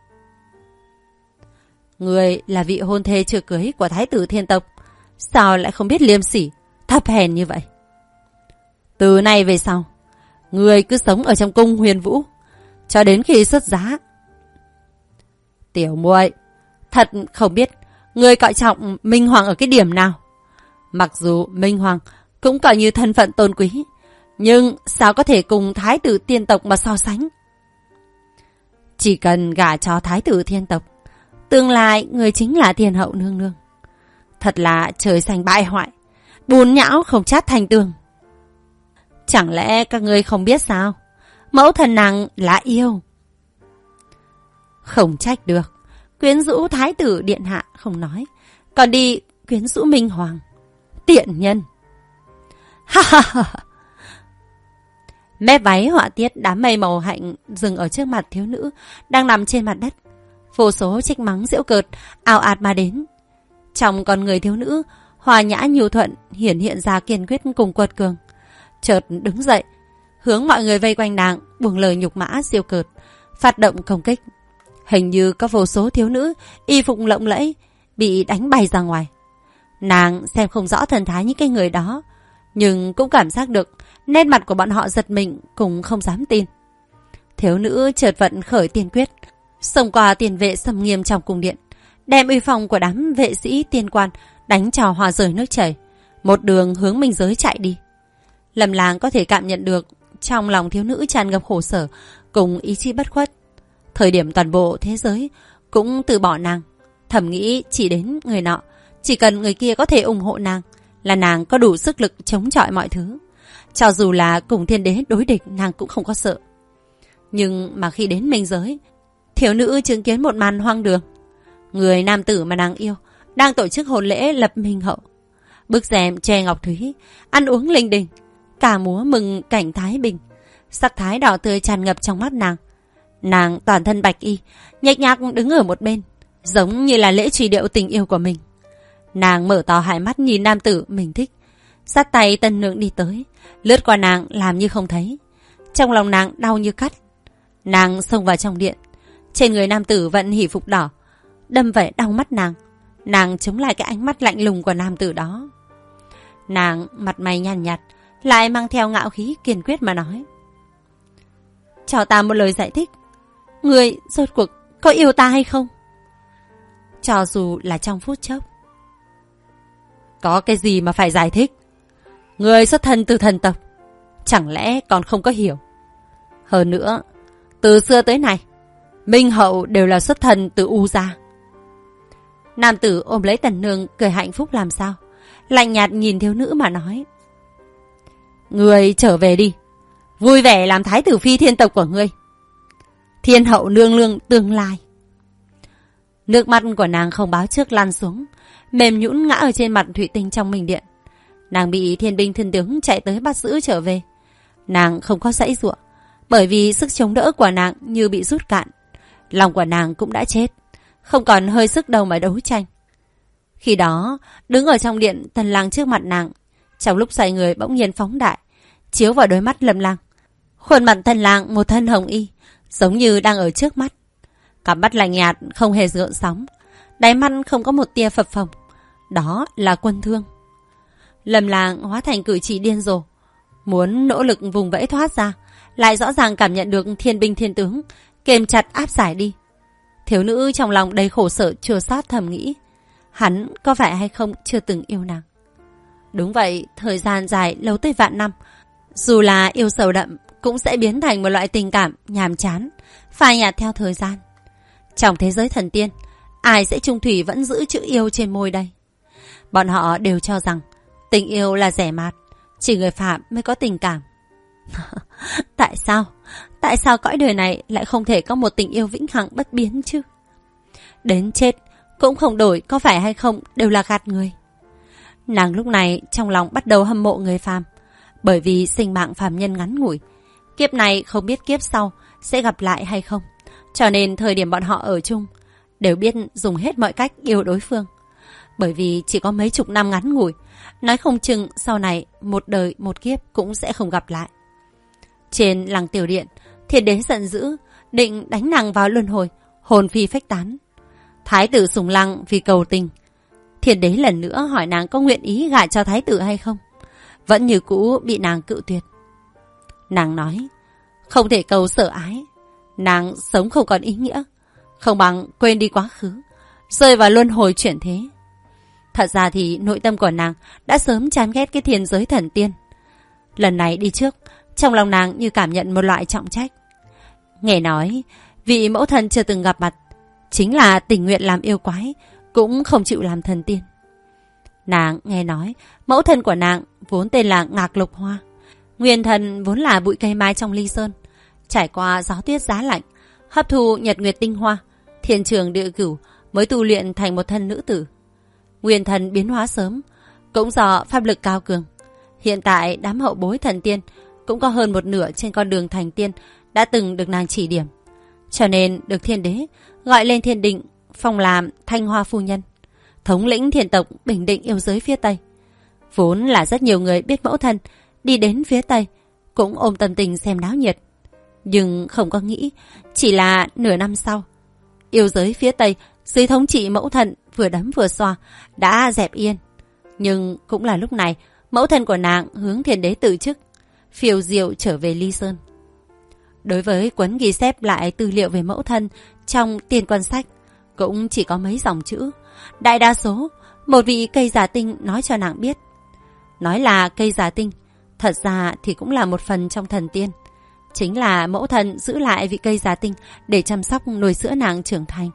Người là vị hôn thê chưa cưới của Thái tử Thiên Tộc, sao lại không biết liêm sỉ, thấp hèn như vậy? Từ nay về sau, người cứ sống ở trong cung Huyền Vũ cho đến khi xuất giá. Tiểu muội, thật không biết người coi trọng Minh Hoàng ở cái điểm nào. Mặc dù Minh Hoàng cũng coi như thân phận tôn quý, nhưng sao có thể cùng Thái tử Thiên Tộc mà so sánh? Chỉ cần gả cho Thái tử Thiên Tộc, tương lai người chính là Thiên hậu nương nương. Thật là trời xanh bại hoại, bùn nhão không chát thành tường. Chẳng lẽ các ngươi không biết sao? Mẫu thần nàng là yêu. Không trách được, quyến rũ Thái tử điện hạ không nói, còn đi quyến rũ Minh Hoàng. Tiện nhân. Ha ha ha. Mép váy họa tiết đám mây màu hạnh dừng ở trước mặt thiếu nữ đang nằm trên mặt đất. Vô số trách mắng giễu cợt ào ạt mà đến. Trong con người thiếu nữ, hòa nhã nhu thuận hiển hiện ra kiên quyết cùng quật cường. Chợt đứng dậy, hướng mọi người vây quanh nàng, buông lời nhục mã giễu cợt, phát động công kích. Hình như có vô số thiếu nữ y phục lộng lẫy bị đánh bay ra ngoài. Nàng xem không rõ thần thái những cái người đó, nhưng cũng cảm giác được nét mặt của bọn họ giật mình, cũng không dám tin. Thiếu nữ chợt vận khởi tiên quyết, xông qua tiền vệ xâm nghiêm trong cung điện, đem uy phong của đám vệ sĩ tiên quan đánh trò hòa rời nước chảy, một đường hướng minh giới chạy đi. Lâm Lang có thể cảm nhận được trong lòng thiếu nữ tràn ngập khổ sở cùng ý chí bất khuất. Thời điểm toàn bộ thế giới cũng từ bỏ nàng, thầm nghĩ chỉ đến người nọ, chỉ cần người kia có thể ủng hộ nàng là nàng có đủ sức lực chống chọi mọi thứ. Cho dù là cùng thiên đế đối địch, nàng cũng không có sợ. Nhưng mà khi đến minh giới, thiếu nữ chứng kiến một màn hoang đường. Người nam tử mà nàng yêu đang tổ chức hôn lễ lập minh hậu, bức rèm che ngọc thúy, ăn uống linh đình, cả múa mừng cảnh thái bình. Sắc thái đỏ tươi tràn ngập trong mắt nàng. Nàng toàn thân bạch y, nhếch nhác đứng ở một bên, giống như là lễ truy điệu tình yêu của mình. Nàng mở to hai mắt nhìn nam tử mình thích, sát tay tân nương đi tới, lướt qua nàng làm như không thấy. Trong lòng nàng đau như cắt. Nàng xông vào trong điện, trên người nam tử vận hỷ phục đỏ, đâm về đau mắt nàng. Nàng chống lại cái ánh mắt lạnh lùng của nam tử đó. Nàng mặt mày nhàn nhạt, lại mang theo ngạo khí kiên quyết mà nói: cho ta một lời giải thích, người rốt cuộc có yêu ta hay không? Cho dù là trong phút chốc. Có cái gì mà phải giải thích? Người xuất thân từ thần tộc, chẳng lẽ còn không có hiểu? Hơn nữa, từ xưa tới nay, Minh hậu đều là xuất thân từ U gia. Nam tử ôm lấy tần nương cười hạnh phúc làm sao, lạnh nhạt nhìn thiếu nữ mà nói: người trở về đi, Vui vẻ làm thái tử phi thiên tộc của ngươi. Thiên hậu nương nương tương lai. Nước mắt của nàng không báo trước lăn xuống, mềm nhũn ngã ở trên mặt thủy tinh trong minh điện. Nàng bị thiên binh thiên tướng chạy tới bắt giữ trở về. Nàng không có giãy giụa, bởi vì sức chống đỡ của nàng như bị rút cạn. Lòng của nàng cũng đã chết, không còn hơi sức đâu mà đấu tranh. Khi đó, đứng ở trong điện, Tần Lang trước mặt nàng, trong lúc xoay người bỗng nhiên phóng đại, chiếu vào đôi mắt Lâm Lang. Khuôn mặt Tần Lang một thân hồng y, giống như đang ở trước mắt. Cặp mắt lạnh nhạt không hề gợn sóng, đáy mắt không có một tia phập phồng. Đó là Quân Thương. Lâm Lang hóa thành cử chỉ điên rồ, muốn nỗ lực vùng vẫy thoát ra, lại rõ ràng cảm nhận được thiên binh thiên tướng kềm chặt áp giải đi. Thiếu nữ trong lòng đầy khổ sở chua xót thầm nghĩ, hắn có phải hay không chưa từng yêu nàng. Đúng vậy, thời gian dài lâu tới vạn năm, dù là yêu sâu đậm cũng sẽ biến thành một loại tình cảm nhàm chán, phai nhạt theo thời gian. Trong thế giới thần tiên, ai sẽ chung thủy vẫn giữ chữ yêu trên môi đây? Bọn họ đều cho rằng tình yêu là rẻ mạt, chỉ người phạm mới có tình cảm. Tại sao? Tại sao cõi đời này lại không thể có một tình yêu vĩnh hằng bất biến chứ? Đến chết cũng không đổi, có phải hay không đều là gạt người. Nàng lúc này trong lòng bắt đầu hâm mộ người phàm, bởi vì sinh mạng phàm nhân ngắn ngủi, kiếp này không biết kiếp sau sẽ gặp lại hay không, cho nên thời điểm bọn họ ở chung đều biết dùng hết mọi cách yêu đối phương. Bởi vì chỉ có mấy chục năm ngắn ngủi, nói không chừng sau này một đời một kiếp cũng sẽ không gặp lại. Trên lăng tiểu điện, Thiên đế giận dữ, định đánh nàng vào luân hồi, hồn phi phách tán. Thái tử Sùng Lăng vì cầu tình, Thiên đế lần nữa hỏi nàng có nguyện ý gả cho thái tử hay không, vẫn như cũ bị nàng cự tuyệt. Nàng nói không thể cầu sở ái, nàng sống không còn ý nghĩa, không bằng quên đi quá khứ, rơi vào luân hồi chuyển thế. Thật ra thì nội tâm của nàng đã sớm chán ghét cái thiên giới thần tiên. Lần này đi trước, trong lòng nàng như cảm nhận một loại trọng trách. Nghe nói vị mẫu thân chưa từng gặp mặt, chính là tình nguyện làm yêu quái, cũng không chịu làm thần tiên. Nàng nghe nói mẫu thân của nàng vốn tên là Ngạc Lục Hoa, nguyên thần vốn là bụi cây mai trong ly sơn, trải qua gió tuyết giá lạnh, hấp thu nhật nguyệt tinh hoa, thiên trường địa cửu mới tu luyện thành một thân nữ tử. Nguyên thần biến hóa sớm, cũng do pháp lực cao cường. Hiện tại đám hậu bối thần tiên cũng có hơn một nửa trên con đường thành tiên đã từng được nàng chỉ điểm, cho nên được thiên đế gọi lên thiên định, phong làm Thanh Hoa phu nhân, thống lĩnh thiên tộc bình định yêu giới phía Tây. Vốn là rất nhiều người biết mẫu thân đi đến phía Tây cũng ôm tâm tình xem náo nhiệt, nhưng không có nghĩ chỉ là nửa năm sau, yêu giới phía Tây dưới thống trị mẫu thân vừa đấm vừa xoa đã dẹp yên. Nhưng cũng là lúc này mẫu thân của nàng hướng thiên đế từ chức, phiêu diệu trở về Ly Sơn. Đối với cuốn ghi chép lại tư liệu về mẫu thân trong tiên quan sách, cũng chỉ có mấy dòng chữ. Đại đa số một vị cây giả tinh nói cho nàng biết. Nói là cây giả tinh, thật ra thì cũng là một phần trong thần tiên. Chính là mẫu thân giữ lại vị cây giả tinh để chăm sóc nuôi sữa nàng trưởng thành.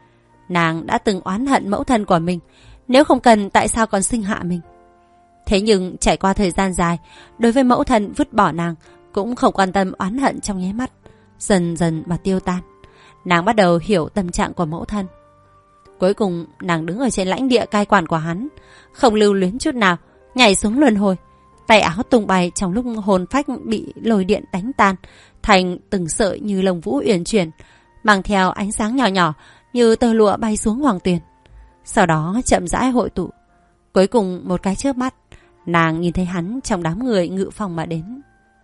Nàng đã từng oán hận mẫu thân của mình, nếu không cần tại sao còn sinh hạ mình. Thế nhưng trải qua thời gian dài, đối với mẫu thân vứt bỏ nàng cũng không quan tâm oán hận trong nháy mắt, dần dần mà tiêu tan. Nàng bắt đầu hiểu tâm trạng của mẫu thân. Cuối cùng nàng đứng ở trên lãnh địa cai quản của hắn, không lưu luyến chút nào, nhảy xuống luân hồi, tay áo tung bay trong lúc hồn phách bị lôi điện đánh tan thành từng sợi như lông vũ uyển chuyển, mang theo ánh sáng nhỏ nhỏ như tơ lụa bay xuống hoàng tuyền. Sau đó chậm rãi hội tụ. Cuối cùng một cái chớp mắt, nàng nhìn thấy hắn trong đám người ngự phong mà đến.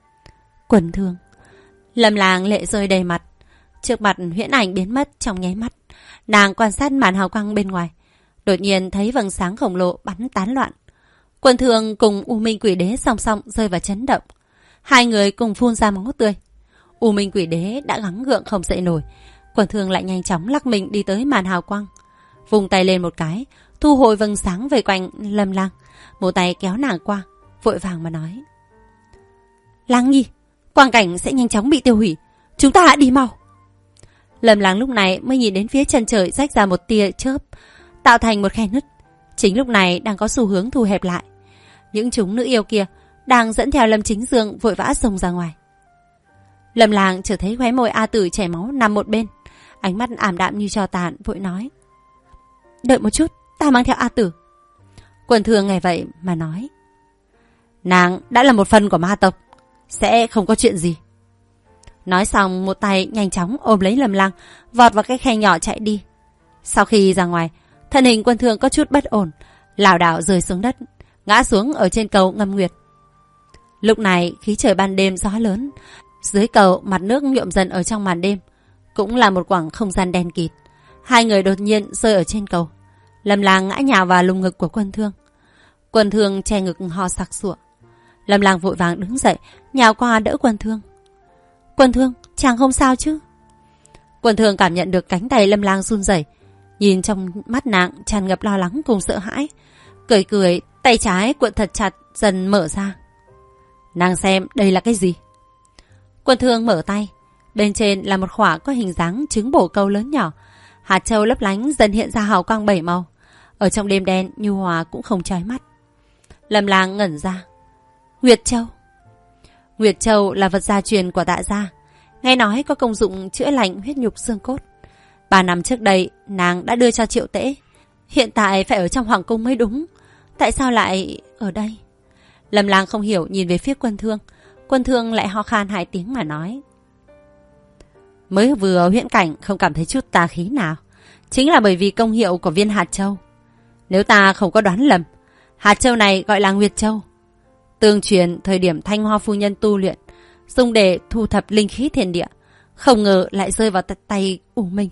Quần Thương. Lâm Lang lệ rơi đầy mặt. Trước mặt huyễn ảnh biến mất trong nháy mắt. Nàng quan sát màn hào quang bên ngoài, đột nhiên thấy vầng sáng khổng lồ bắn tán loạn. Quần Thương cùng U Minh Quỷ Đế song song rơi vào chấn động. Hai người cùng phun ra máu tươi. U Minh Quỷ Đế đã gắng gượng không dậy nổi. Quần Thương lại nhanh chóng lắc mình đi tới màn hào quang, vùng tay lên một cái, thu hồi vầng sáng về quanh Lâm Lang, một tay kéo nàng qua, vội vàng mà nói: Lang nhi, quang cảnh sẽ nhanh chóng bị tiêu hủy, chúng ta hãy đi mau. Lâm Lang lúc này mới nhìn đến phía chân trời rách ra một tia chớp, tạo thành một khe nứt. Chính lúc này đang có xu hướng thu hẹp lại. Những chúng nữ yêu kia đang dẫn theo Lâm Chính Dương vội vã xông ra ngoài. Lâm Lang chợt thấy khóe môi A Tử chảy máu nằm một bên, ánh mắt ảm đạm như tro tàn, vội nói: đợi một chút, ta mang theo A Tử. Quần Thường nghe vậy mà nói: nàng đã là một phần của ma tộc, sẽ không có chuyện gì. Nói xong một tay nhanh chóng ôm lấy Lâm Lang, vọt vào cái khe nhỏ chạy đi. Sau khi ra ngoài, thân hình Quần Thường có chút bất ổn, lảo đảo rơi xuống đất, ngã xuống ở trên cầu Ngâm Nguyệt. Lúc này khí trời ban đêm gió lớn, dưới cầu mặt nước nhuộm dần ở trong màn đêm, cũng là một quãng không gian đen kịt. Hai người đột nhiên rơi ở trên cầu. Lâm Lang ngã nhào vào lồng ngực của Quần Thường. Quần Thường che ngực ho sặc sụa. Lâm Lang vội vàng đứng dậy, nhào qua đỡ Quần Thường. Quần Thường, chàng không sao chứ? Quần Thường cảm nhận được cánh tay Lâm Lang run rẩy, nhìn trong mắt nàng tràn ngập lo lắng cùng sợ hãi, cười cười, tay trái cuộn thật chặt dần mở ra. Nàng xem đây là cái gì? Quần Thường mở tay, bên trên là một khỏa có hình dáng trứng bổ câu lớn nhỏ, hạt châu lấp lánh dần hiện ra hào quang 7 màu, ở trong đêm đen nhu hòa cũng không chói mắt. Lâm Lang ngẩn ra. Nguyệt Châu. Nguyệt Châu là vật gia truyền của Tạ gia, nghe nói có công dụng chữa lành huyết nhục xương cốt. 3 năm trước đây nàng đã đưa cho Triệu Tễ, hiện tại phải ở trong hoàng cung mới đúng. Tại sao lại ở đây? Lâm Lang không hiểu nhìn về phía Quân Thương. Quân Thương lại ho khan 2 tiếng mà nói: mới vừa huyễn cảnh không cảm thấy chút tà khí nào, chính là bởi vì công hiệu của viên hạt châu. Nếu ta không có đoán lầm, hạt châu này gọi là Nguyệt Châu, tương truyền thời điểm Thanh Hoa phu nhân tu luyện, dùng để thu thập linh khí thiên địa, không ngờ lại rơi vào tay U Minh.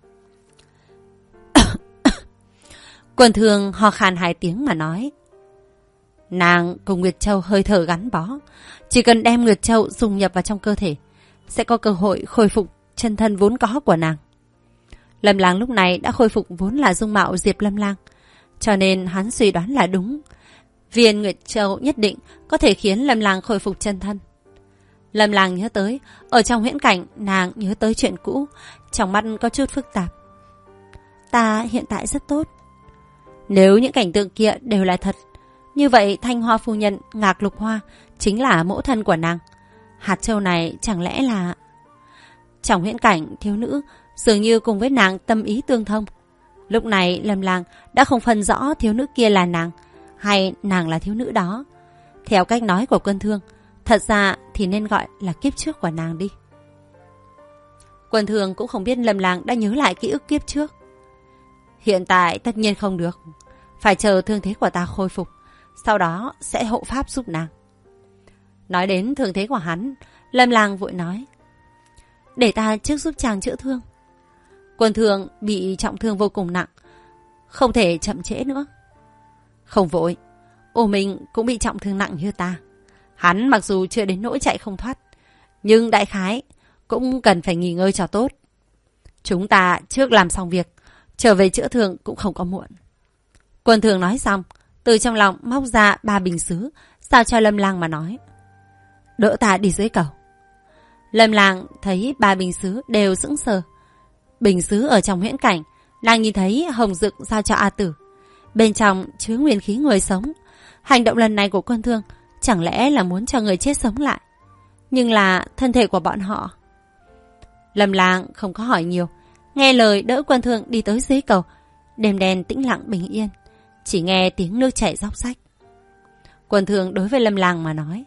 Quân Thương ho khan 2 tiếng mà nói: nàng cùng Nguyệt Châu hơi thở gắn bó, chỉ cần đem Nguyệt Châu dung nhập vào trong cơ thể, sẽ có cơ hội khôi phục chân thân vốn có của nàng. Lâm Lang lúc này đã khôi phục vốn là dung mạo Diệp Lâm Lang, cho nên hắn suy đoán là đúng. Viên Nguyệt Châu nhất định có thể khiến Lâm Lang khôi phục chân thân. Lâm Lang nhớ tới, ở trong huyễn cảnh nàng nhớ tới chuyện cũ, trong mắt có chút phức tạp. Ta hiện tại rất tốt. Nếu những cảnh tượng kia đều là thật, như vậy Thanh Hoa phu nhân Ngạc Lục Hoa chính là mẫu thân của nàng. Hạt châu này chẳng lẽ là... Trong huyễn cảnh, thiếu nữ dường như cùng với nàng tâm ý tương thông. Lúc này Lâm Lang đã không phân rõ thiếu nữ kia là nàng hay nàng là thiếu nữ đó. Theo cách nói của Quân Thương, thật ra thì nên gọi là kiếp trước của nàng đi. Quân Thương cũng không biết Lâm Lang đã nhớ lại ký ức kiếp trước. Hiện tại tất nhiên không được, phải chờ thương thế của ta khôi phục, sau đó sẽ hộ pháp giúp nàng. Nói đến thương thế của hắn, Lâm Lang vội nói: để ta trước giúp chàng chữa thương. Quân Thương bị trọng thương vô cùng nặng, không thể chậm trễ nữa. Không vội, U Minh cũng bị trọng thương nặng như ta. Hắn mặc dù chưa đến nỗi chạy không thoát, nhưng đại khái cũng cần phải nghỉ ngơi cho tốt. Chúng ta trước làm xong việc, trở về chữa thương cũng không có muộn. Quân Thương nói xong, từ trong lòng móc ra 3 bình sứ, sao cho Lâm Lang mà nói: đỡ ta đi dưới cầu. Lâm Lang thấy 3 bình sứ đều sững sờ. Bình sứ ở trong huyễn cảnh, nàng nhìn thấy hồng dực giao cho A Tử, bên trong chứa nguyên khí người sống. Hành động lần này của Quân Thương chẳng lẽ là muốn cho người chết sống lại? Nhưng là thân thể của bọn họ. Lâm Lang không có hỏi nhiều, nghe lời đỡ Quân Thương đi tới dưới cầu. Đêm đen tĩnh lặng bình yên, chỉ nghe tiếng nước chảy róc rách. Quân Thương đối với Lâm Lang mà nói: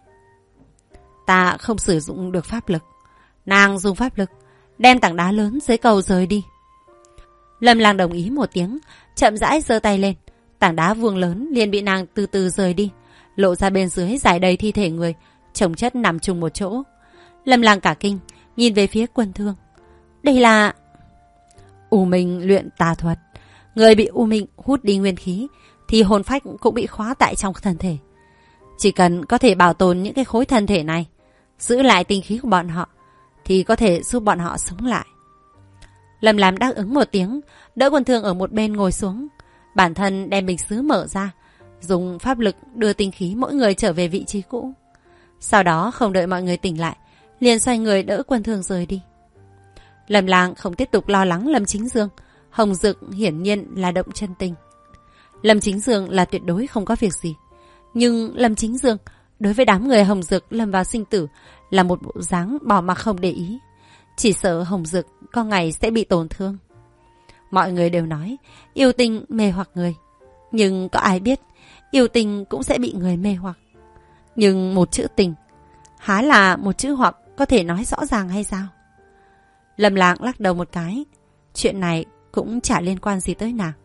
ta không sử dụng được pháp lực, nàng dùng pháp lực đem tảng đá lớn dưới cầu rời đi. Lâm Lang đồng ý một tiếng, chậm rãi giơ tay lên, tảng đá vuông lớn liền bị nàng từ từ rời đi, lộ ra bên dưới rải đầy thi thể người, chồng chất nằm chung một chỗ. Lâm Lang cả kinh, nhìn về phía Quân Thương. Đây là... U Minh luyện tà thuật. Người bị U Minh hút đi nguyên khí thì hồn phách cũng bị khóa tại trong thân thể. Chỉ cần có thể bảo tồn những cái khối thân thể này, giữ lại tinh khí của bọn họ, thì có thể giúp bọn họ sống lại. Lâm Lam đáp ứng một tiếng, đỡ Quân Thương ở một bên ngồi xuống. Bản thân đem bình sứ mở ra, dùng pháp lực đưa tinh khí mỗi người trở về vị trí cũ. Sau đó không đợi mọi người tỉnh lại, liền xoay người đỡ Quân Thương rời đi. Lâm Lang không tiếp tục lo lắng Lâm Chính Dương. Hồng Dực hiển nhiên là động chân tình. Lâm Chính Dương là tuyệt đối không có việc gì. Nhưng Lâm Chính Dương đối với đám người Hồng Dực lâm vào sinh tử là một bộ dáng bỏ mặc không để ý. Chỉ sợ Hồng Dực có ngày sẽ bị tổn thương. Mọi người đều nói yêu tình mê hoặc người. Nhưng có ai biết yêu tình cũng sẽ bị người mê hoặc. Nhưng một chữ tình há là một chữ hoặc có thể nói rõ ràng hay sao? Lâm Lạc lắc đầu một cái. Chuyện này cũng chả liên quan gì tới nàng.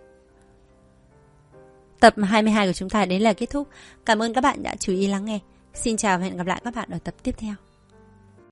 Tập 22 của chúng ta đến là kết thúc. Cảm ơn các bạn đã chú ý lắng nghe. Xin chào và hẹn gặp lại các bạn ở tập tiếp theo.